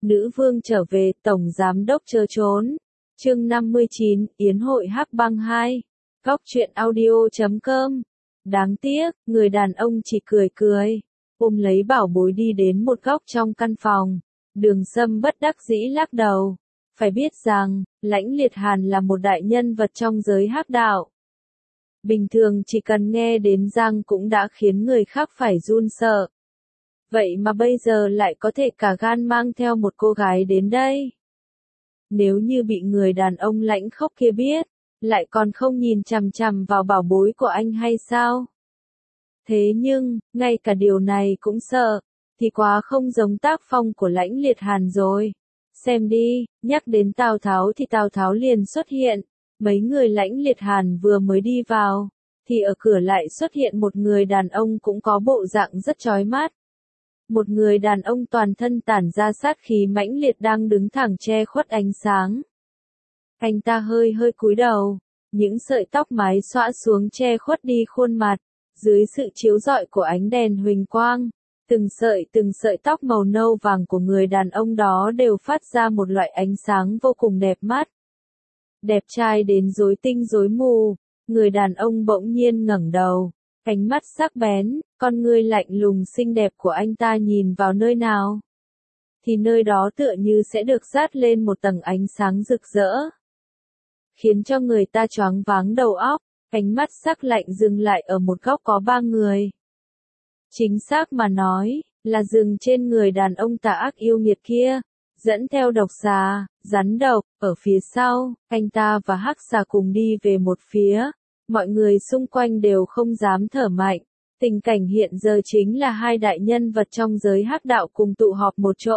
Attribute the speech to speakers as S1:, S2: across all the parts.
S1: Nữ vương trở về, tổng giám đốc chớ trốn. Chương 59, Yến hội Hắc Băng 2. Góc truyện audio.com. Đáng tiếc, người đàn ông chỉ cười cười, ôm lấy bảo bối đi đến một góc trong căn phòng. Đường Sâm bất đắc dĩ lắc đầu. Phải biết rằng, Lãnh Liệt Hàn là một đại nhân vật trong giới hắc đạo. Bình thường chỉ cần nghe đến Giang cũng đã khiến người khác phải run sợ. Vậy mà bây giờ lại có thể cả gan mang theo một cô gái đến đây. Nếu như bị người đàn ông lãnh khốc kia biết, lại còn không nhìn chằm chằm vào bảo bối của anh hay sao? Thế nhưng, ngay cả điều này cũng sợ, thì quá không giống tác phong của Lãnh Liệt Hàn rồi. Xem đi, nhắc đến Tào Tháo thì Tào Tháo liền xuất hiện. Mấy người Lãnh Liệt Hàn vừa mới đi vào, thì ở cửa lại xuất hiện một người đàn ông cũng có bộ dạng rất chói mắt. Một người đàn ông toàn thân tản ra sát khí mãnh liệt đang đứng thẳng che khuất ánh sáng. Anh ta hơi cúi đầu, những sợi tóc mái xõa xuống che khuất đi khuôn mặt, dưới sự chiếu rọi của ánh đèn huỳnh quang, từng sợi tóc màu nâu vàng của người đàn ông đó đều phát ra một loại ánh sáng vô cùng đẹp mắt. Đẹp trai đến rối tinh rối mù, người đàn ông bỗng nhiên ngẩng đầu, ánh mắt sắc bén, con ngươi lạnh lùng xinh đẹp của anh ta nhìn vào nơi nào, thì nơi đó tựa như sẽ được dát lên một tầng ánh sáng rực rỡ, khiến cho người ta choáng váng đầu óc. Ánh mắt sắc lạnh dừng lại ở một góc có 3 người. Chính xác mà nói, là dừng trên người đàn ông tà ác yêu nghiệt kia, dẫn theo độc xà, rắn độc, ở phía sau, anh ta và hắc xà cùng đi về một phía. Mọi người xung quanh đều không dám thở mạnh. Tình cảnh hiện giờ chính là hai đại nhân vật trong giới hắc đạo cùng tụ họp một chỗ.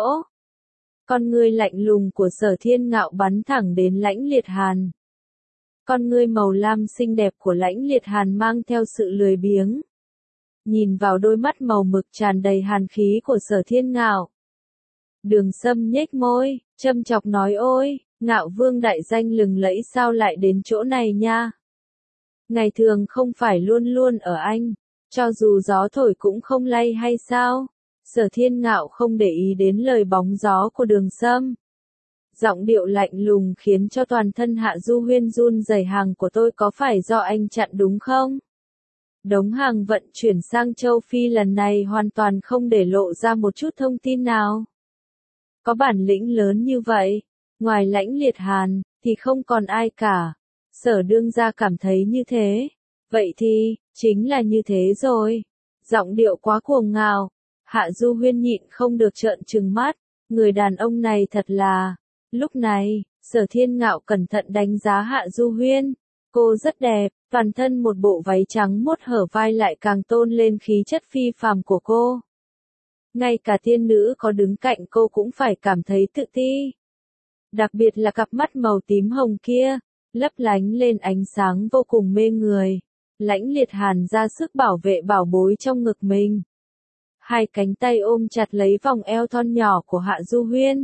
S1: Con ngươi lạnh lùng của Sở Thiên Ngạo bắn thẳng đến Lãnh Liệt Hàn. Con ngươi màu lam xinh đẹp của Lãnh Liệt Hàn mang theo sự lười biếng. Nhìn vào đôi mắt màu mực tràn đầy hàn khí của Sở Thiên Ngạo. Đường Sâm nhếch môi, châm chọc nói ôi, Ngạo Vương đại danh lừng lẫy sao lại đến chỗ này nha. Ngày thường không phải luôn luôn ở anh, cho dù gió thổi cũng không lay hay sao? Sở Thiên Ngạo không để ý đến lời bóng gió của Đường Sâm. Giọng điệu lạnh lùng khiến cho toàn thân Hạ Du Huyên run rẩy. Hàng của tôi có phải do anh chặn đúng không? Đống hàng vận chuyển sang châu Phi lần này hoàn toàn không để lộ ra một chút thông tin nào. Có bản lĩnh lớn như vậy, ngoài Lãnh Liệt Hàn, thì không còn ai cả. Sở đương gia cảm thấy như thế. Vậy thì, chính là như thế rồi. Giọng điệu quá cuồng ngạo. Hạ Du Huyên nhịn không được trợn trừng mắt. Người đàn ông này thật là... Lúc này, Sở Thiên Ngạo cẩn thận đánh giá Hạ Du Huyên. Cô rất đẹp, toàn thân một bộ váy trắng muốt hở vai lại càng tôn lên khí chất phi phàm của cô. Ngay cả tiên nữ có đứng cạnh cô cũng phải cảm thấy tự ti. Đặc biệt là cặp mắt màu tím hồng kia, lấp lánh lên ánh sáng vô cùng mê người. Lãnh Liệt Hàn ra sức bảo vệ bảo bối trong ngực mình. Hai cánh tay ôm chặt lấy vòng eo thon nhỏ của Hạ Du Huyên.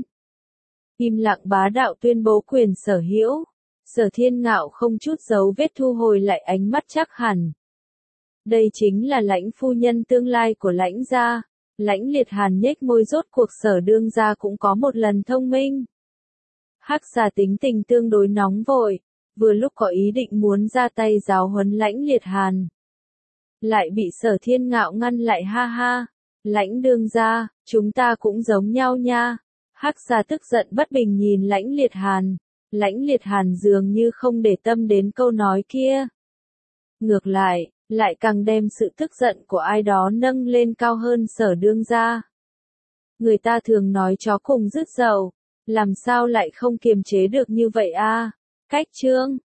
S1: Im lặng bá đạo tuyên bố quyền sở hữu. Sở Thiên Ngạo không chút dấu vết thu hồi lại ánh mắt chắc hẳn. Đây chính là Lãnh phu nhân tương lai của Lãnh gia. Lãnh Liệt Hàn nhếch môi, rốt cuộc Sở đương gia cũng có một lần thông minh. Hắc xà tính tình tương đối nóng vội, vừa lúc có ý định muốn ra tay giáo huấn Lãnh Liệt Hàn. Lại bị Sở Thiên Ngạo ngăn lại. Ha ha, Lãnh đương gia, chúng ta cũng giống nhau nha. Hắc xà tức giận bất bình nhìn Lãnh Liệt Hàn. Lãnh Liệt Hàn dường như không để tâm đến câu nói kia. Ngược lại, lại càng đem sự tức giận của ai đó nâng lên cao hơn Sở đương gia. Người ta thường nói chó cùng rứt dầu, làm sao lại không kiềm chế được như vậy a? Cách chương